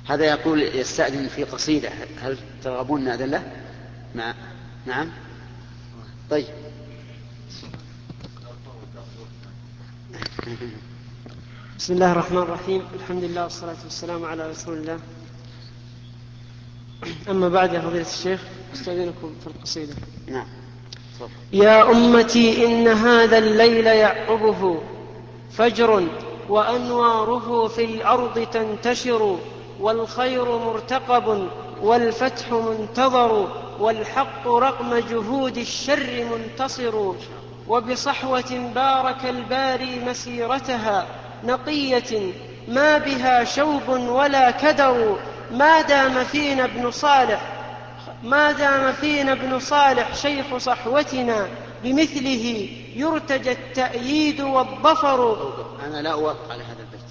هذا يقول يستأذن في قصيدة، هل ترغبون نأذن له؟ نعم. طيب. بسم الله الرحمن الرحيم، الحمد لله والصلاة والسلام على رسول الله. أما بعد، يا فضيلة الشيخ أستأذنكم في القصيدة. نعم. يا أمتي إن هذا الليل يعقبه فجر وأنواره في الأرض تنتشر، والخير مرتقب والفتح منتظر، والحق رغم جهود الشر منتصر. وبصحوة بارك الباري مسيرتها نقية ما بها شوب ولا كدر، ما دام فينا ابن صالح شيخ صحوتنا بمثله يرتجى التأييد والظفر. أنا لا أوافق على هذا البيت.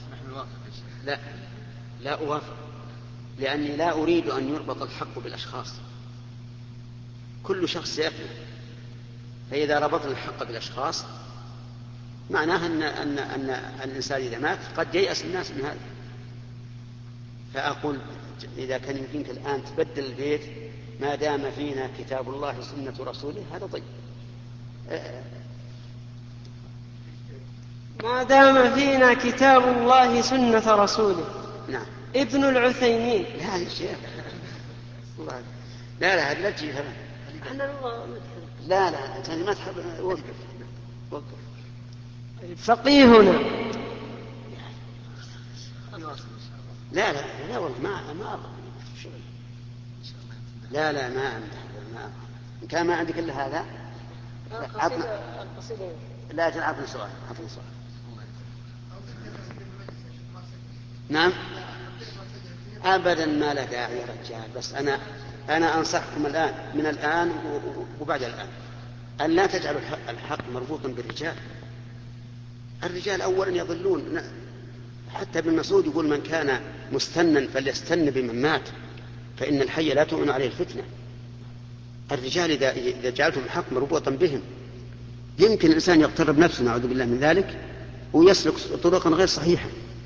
لا أوافق، لأني لا أريد أن يربط الحق بالأشخاص. كل شخص يفنى، فإذا ربطنا الحق بالأشخاص معناه أن الإنسان إذا مات قد ييأس الناس من هذا. فأقول إذا كان يمكنك الآن تبدل البيت ما دام فينا كتاب الله سنة رسوله، هذا طيب. ما دام فينا كتاب الله سنة رسوله. نعم. ابن العثيمين. لا يا شيخ، لا لا تجي هذا. لا أنت ما تحب. وقف. فقيهنا. لا والله ما أرغب. لا ما إن كان ما عندك إلا هذا. لا عطني سؤال. نعم. أبدا ما له داعي يا رجال، بس أنا أنصحكم الآن من الآن وبعد الآن أن لا تجعلوا الحق مربوطا بالرجال. الرجال أولا يضلون، حتى ابن مسعود يقول من كان مستنا فليستن بمن مات، فإن الحي لا تؤمن عليه الفتنة. الرجال إذا جعلتم الحق مربوطا بهم يمكن الإنسان يقترب نفسه نعوذ بالله من ذلك ويسلك طرقا غير صحيحة.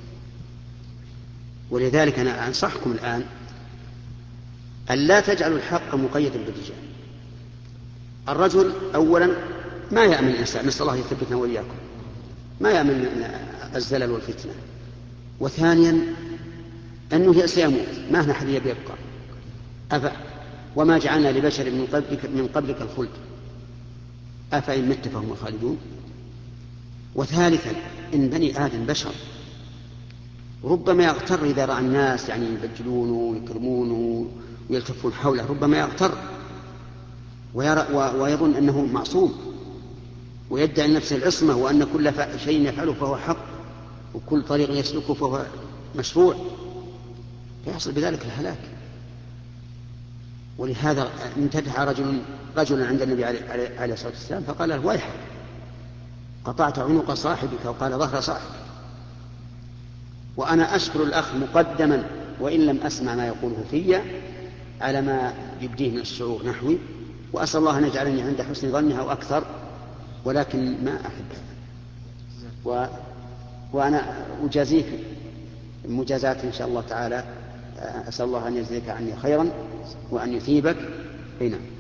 ولذلك أنا أنصحكم الآن أن لا تجعلوا الحق مقيدا بالرجال. الرجل أولا ما يأمن الإنسان، نسأل الله يثبتنا وإياكم، ما يأمن الزلل والفتنة. وثانيا أنه سيموت، ما أحد يبقى. وما جعلنا لبشر من قبلك الخلد أفإن مت فهم الخالدون. وثالثا إن بني آدم بشر، ربما يغتر إذا رأى الناس يبجلونه ويكرمونه ويلتفون حوله، ربما يغتر ويظن أنه معصوم ويدعي نفسه العصمة وأن كل شيء يفعله فهو حق وكل طريق يسلكه فهو مشروع، فيحصل بذلك الهلاك. ولهذا امتدح رجلا عند النبي عليه الصلاة والسلام فقال له ويحك قطعت عنق صاحبك، وقال ظهر صاحبك. وأنا أشكر الأخ مقدما وإن لم أسمع ما يقوله في على ما يبديه من الشعور نحوي، وأسأل الله أن يجعلني عند حسن ظنها وأكثر، ولكن ما أحب. وأنا أجازيك مجازات إن شاء الله تعالى، أسأل الله أن يجزيك عني خيرا وأن يثيبك. هنا